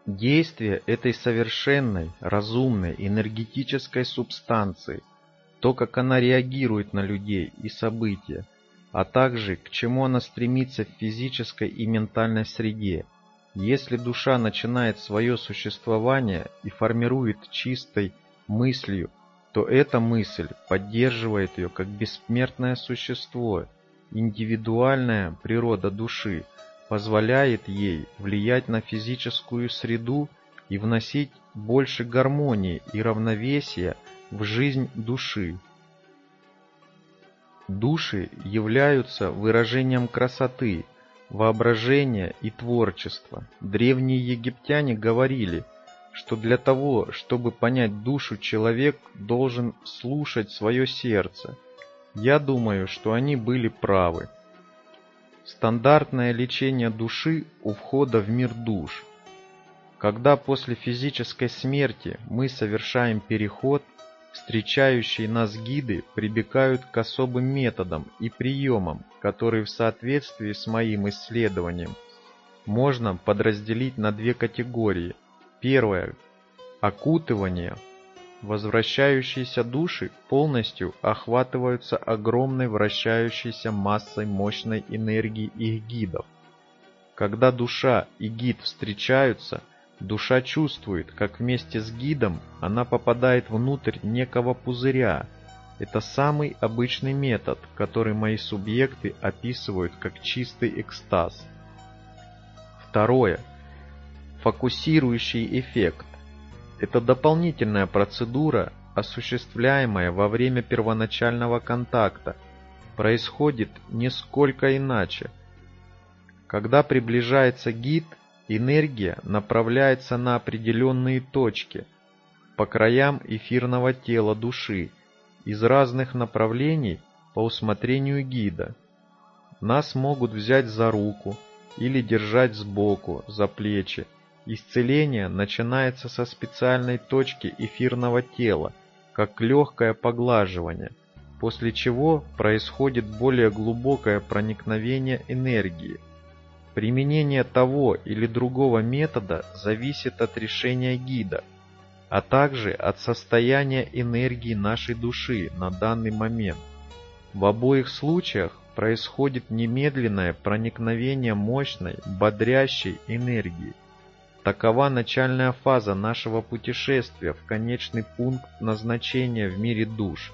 Действие этой совершенной, разумной, энергетической субстанции, то, как она реагирует на людей и события, а также к чему она стремится в физической и ментальной среде. Если душа начинает свое существование и формирует чистой мыслью, то эта мысль поддерживает ее как бессмертное существо. Индивидуальная природа души позволяет ей влиять на физическую среду и вносить больше гармонии и равновесия в жизнь души. Души являются выражением красоты, воображения и творчества. Древние египтяне говорили, что для того, чтобы понять душу, человек должен слушать свое сердце. Я думаю, что они были правы. Стандартное лечение души у входа в мир душ. Когда после физической смерти мы совершаем переход, встречающие нас гиды прибегают к особым методам и приемам, которые в соответствии с моим исследованием можно подразделить на две категории. Первое – окутывание. Возвращающиеся души полностью охватываются огромной вращающейся массой мощной энергии их гидов. Когда душа и гид встречаются, душа чувствует, как вместе с гидом она попадает внутрь некого пузыря. Это самый обычный метод, который мои субъекты описывают как чистый экстаз. Второе. Фокусирующий эффект. Это дополнительная процедура, осуществляемая во время первоначального контакта. Происходит несколько иначе. Когда приближается гид, энергия направляется на определенные точки по краям эфирного тела души из разных направлений по усмотрению гида. Нас могут взять за руку или держать сбоку, за плечи. Исцеление начинается со специальной точки эфирного тела, как легкое поглаживание, после чего происходит более глубокое проникновение энергии. Применение того или другого метода зависит от решения гида, а также от состояния энергии нашей души на данный момент. В обоих случаях происходит немедленное проникновение мощной, бодрящей энергии. Такова начальная фаза нашего путешествия в конечный пункт назначения в мире душ.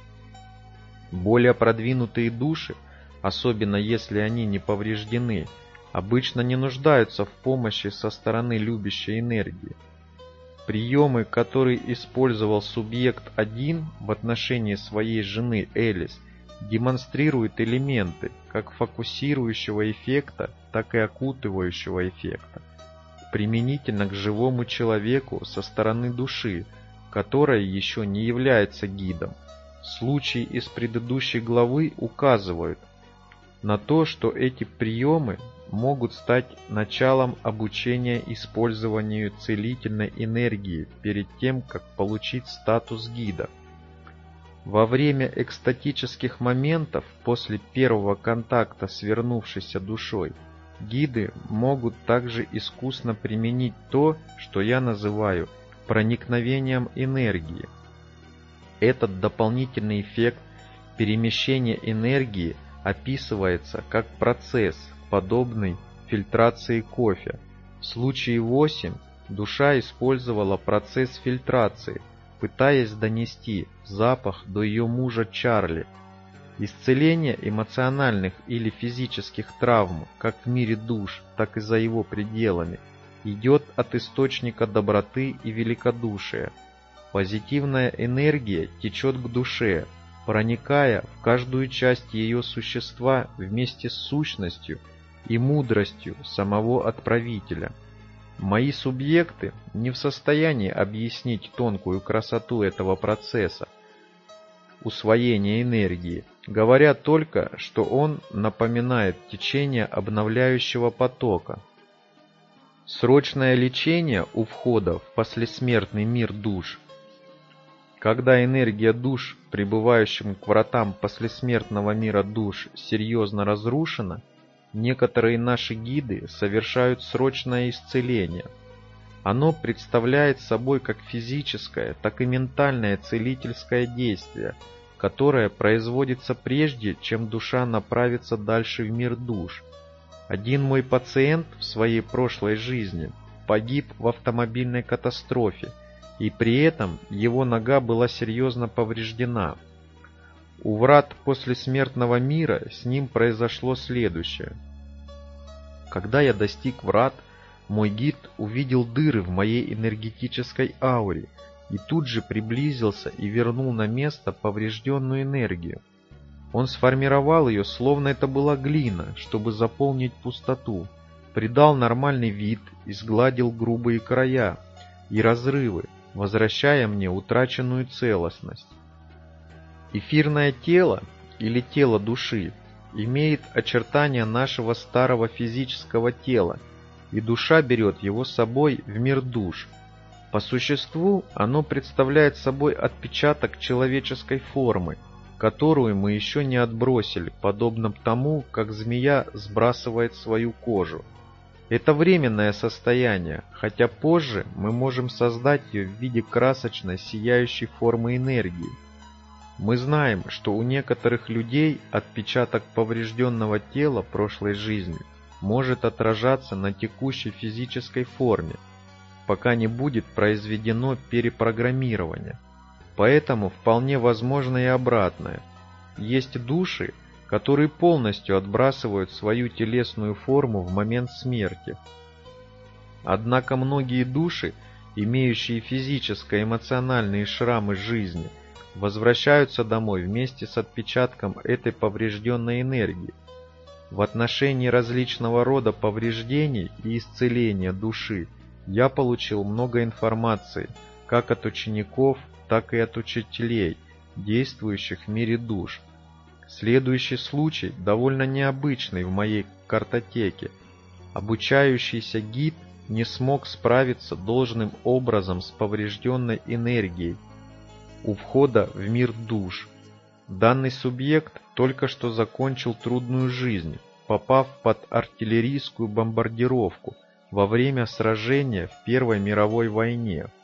Более продвинутые души, особенно если они не повреждены, обычно не нуждаются в помощи со стороны любящей энергии. Приемы, которые использовал субъект 1 в отношении своей жены Элис, демонстрируют элементы как фокусирующего эффекта, так и окутывающего эффекта, применительно к живому человеку со стороны души, которая еще не является гидом. Случаи из предыдущей главы указывают на то, что эти приемы могут стать началом обучения использованию целительной энергии перед тем, как получить статус гида. Во время экстатических моментов после первого контакта с вернувшейся душой, гиды могут также искусно применить то, что я называю проникновением энергии. Этот дополнительный эффект перемещения энергии описывается как процесс, подобный фильтрации кофе. В случае 8 душа использовала процесс фильтрации, пытаясь донести запах до ее мужа Чарли. Исцеление эмоциональных или физических травм, как в мире душ, так и за его пределами, идет от источника доброты и великодушия. Позитивная энергия течет к душе, проникая в каждую часть ее существа вместе с сущностью и мудростью самого отправителя. Мои субъекты не в состоянии объяснить тонкую красоту этого процесса усвоения энергии, говоря только, что он напоминает течение обновляющего потока. Срочное лечение у входа в послесмертный мир душ. Когда энергия душ, прибывающим к вратам послесмертного мира душ, серьезно разрушена, некоторые наши гиды совершают срочное исцеление. Оно представляет собой как физическое, так и ментальное целительское действие, которое производится прежде, чем душа направится дальше в мир душ. Один мой пациент в своей прошлой жизни погиб в автомобильной катастрофе, и при этом его нога была серьезно повреждена. У врат послесмертного мира с ним произошло следующее. Когда я достиг врат, мой гид увидел дыры в моей энергетической ауре и тут же приблизился и вернул на место поврежденную энергию. Он сформировал ее, словно это была глина, чтобы заполнить пустоту, придал нормальный вид и сгладил грубые края и разрывы, возвращая мне утраченную целостность. Эфирное тело или тело души имеет очертания нашего старого физического тела, и душа берет его с собой в мир душ. По существу оно представляет собой отпечаток человеческой формы, которую мы еще не отбросили, подобно тому, как змея сбрасывает свою кожу. Это временное состояние, хотя позже мы можем создать ее в виде красочной сияющей формы энергии. Мы знаем, что у некоторых людей отпечаток поврежденного тела прошлой жизни может отражаться на текущей физической форме, пока не будет произведено перепрограммирование. Поэтому вполне возможно и обратное. Есть души, которые полностью отбрасывают свою телесную форму в момент смерти. Однако многие души, имеющие физическо-эмоциональные шрамы жизни, возвращаются домой вместе с отпечатком этой поврежденной энергии. В отношении различного рода повреждений и исцеления души я получил много информации, как от учеников, так и от учителей, действующих в мире душ. Следующий случай довольно необычный в моей картотеке. Обучающийся гид не смог справиться должным образом с поврежденной энергией у входа в мир душ. Данный субъект только что закончил трудную жизнь, попав под артиллерийскую бомбардировку во время сражения в Первой мировой войне.